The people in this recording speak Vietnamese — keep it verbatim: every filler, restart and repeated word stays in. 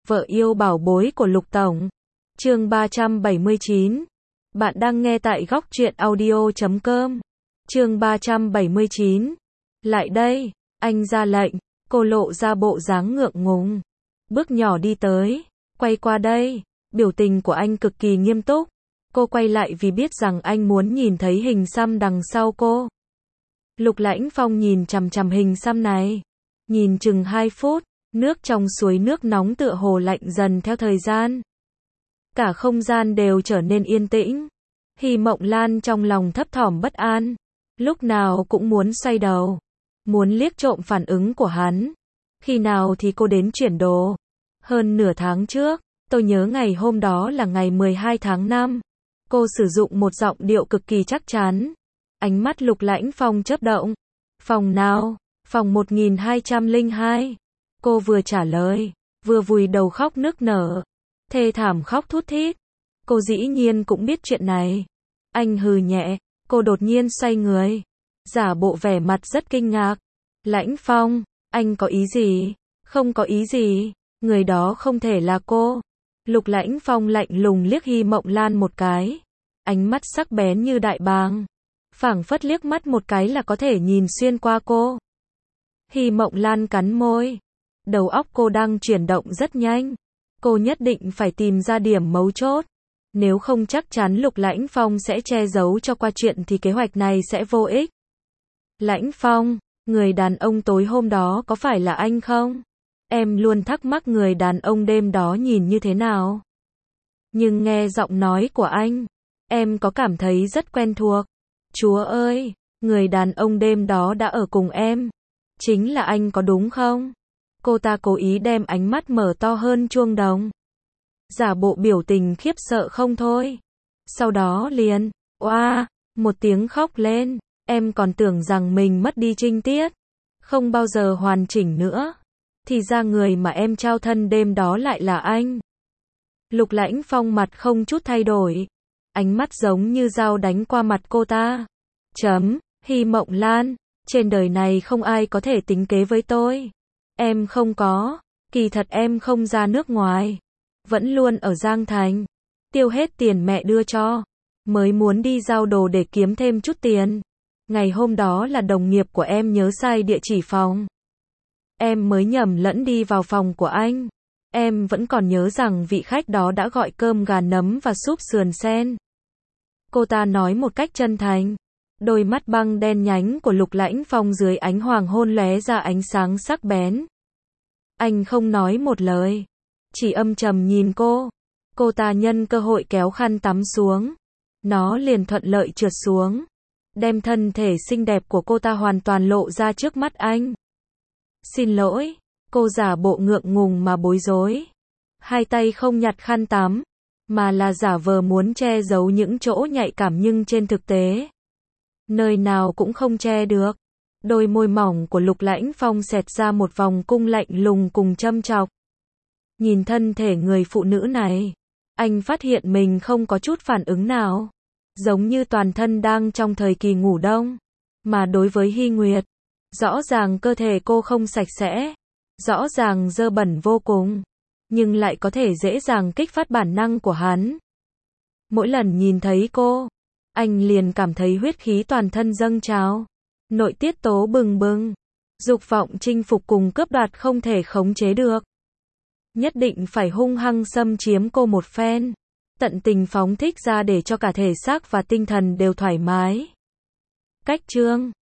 Vợ yêu bảo bối của Lục Tổng. Chương ba trăm bảy mươi chín. Bạn đang nghe tại góc truyện audio chấm com. Chương ba trăm bảy mươi chín. Lại đây, anh ra lệnh. Cô lộ ra bộ dáng ngượng ngùng. Bước nhỏ đi tới, quay qua đây. Biểu tình của anh cực kỳ nghiêm túc. Cô quay lại vì biết rằng anh muốn nhìn thấy hình xăm đằng sau cô. Lục Lãnh Phong nhìn chằm chằm hình xăm này. Nhìn chừng hai phút, nước trong suối nước nóng tựa hồ lạnh dần theo thời gian. Cả không gian đều trở nên yên tĩnh. Hy Mộng Lan trong lòng thấp thỏm bất an. Lúc nào cũng muốn xoay đầu. Muốn liếc trộm phản ứng của hắn. Khi nào thì cô đến chuyển đồ. Hơn nửa tháng trước, tôi nhớ ngày hôm đó là ngày mười hai tháng năm. Cô sử dụng một giọng điệu cực kỳ chắc chắn. Ánh mắt Lục Lãnh Phong chớp động. Phòng nào? Phòng một nghìn hai trăm lẻ hai. Cô vừa trả lời, vừa vùi đầu khóc nức nở. Thê thảm khóc thút thít. Cô dĩ nhiên cũng biết chuyện này. Anh hừ nhẹ, cô đột nhiên xoay người. Giả bộ vẻ mặt rất kinh ngạc. Lãnh Phong, anh có ý gì? Không có ý gì, người đó không thể là cô. Lục Lãnh Phong lạnh lùng liếc Hy Mộng Lan một cái. Ánh mắt sắc bén như đại bàng. Phảng phất liếc mắt một cái là có thể nhìn xuyên qua cô. Hy Mộng Lan cắn môi. Đầu óc cô đang chuyển động rất nhanh. Cô nhất định phải tìm ra điểm mấu chốt. Nếu không chắc chắn Lục Lãnh Phong sẽ che giấu cho qua chuyện thì kế hoạch này sẽ vô ích. Lãnh Phong, người đàn ông tối hôm đó có phải là anh không? Em luôn thắc mắc người đàn ông đêm đó nhìn như thế nào. Nhưng nghe giọng nói của anh, em có cảm thấy rất quen thuộc. Chúa ơi, người đàn ông đêm đó đã ở cùng em. Chính là anh có đúng không? Cô ta cố ý đem ánh mắt mở to hơn chuông đồng. Giả bộ biểu tình khiếp sợ không thôi. Sau đó liền, oa, một tiếng khóc lên. Em còn tưởng rằng mình mất đi trinh tiết. Không bao giờ hoàn chỉnh nữa. Thì ra người mà em trao thân đêm đó lại là anh. Lục Lãnh Phong mặt không chút thay đổi. Ánh mắt giống như dao đánh qua mặt cô ta. Chấm, Hy Mộng Lan, trên đời này không ai có thể tính kế với tôi. Em không có, kỳ thật em không ra nước ngoài. Vẫn luôn ở Giang Thành. Tiêu hết tiền mẹ đưa cho. Mới muốn đi giao đồ để kiếm thêm chút tiền. Ngày hôm đó là đồng nghiệp của em nhớ sai địa chỉ phòng. Em mới nhầm lẫn đi vào phòng của anh. Em vẫn còn nhớ rằng vị khách đó đã gọi cơm gà nấm và súp sườn sen. Cô ta nói một cách chân thành. Đôi mắt băng đen nhánh của Lục Lãnh Phong dưới ánh hoàng hôn lóe ra ánh sáng sắc bén. Anh không nói một lời. Chỉ âm trầm nhìn cô. Cô ta nhân cơ hội kéo khăn tắm xuống. Nó liền thuận lợi trượt xuống. Đem thân thể xinh đẹp của cô ta hoàn toàn lộ ra trước mắt anh. Xin lỗi. Cô giả bộ ngượng ngùng mà bối rối. Hai tay không nhặt khăn tắm. Mà là giả vờ muốn che giấu những chỗ nhạy cảm nhưng trên thực tế. Nơi nào cũng không che được. Đôi môi mỏng của Lục Lãnh Phong xẹt ra một vòng cung lạnh lùng cùng châm chọc. Nhìn thân thể người phụ nữ này. Anh phát hiện mình không có chút phản ứng nào. Giống như toàn thân đang trong thời kỳ ngủ đông. Mà đối với Hy Nguyệt. Rõ ràng cơ thể cô không sạch sẽ. Rõ ràng dơ bẩn vô cùng. Nhưng lại có thể dễ dàng kích phát bản năng của hắn. Mỗi lần nhìn thấy cô. Anh liền cảm thấy huyết khí toàn thân dâng trào. Nội tiết tố bừng bừng. Dục vọng chinh phục cùng cướp đoạt không thể khống chế được. Nhất định phải hung hăng xâm chiếm cô một phen. Tận tình phóng thích ra để cho cả thể xác và tinh thần đều thoải mái. Cách chương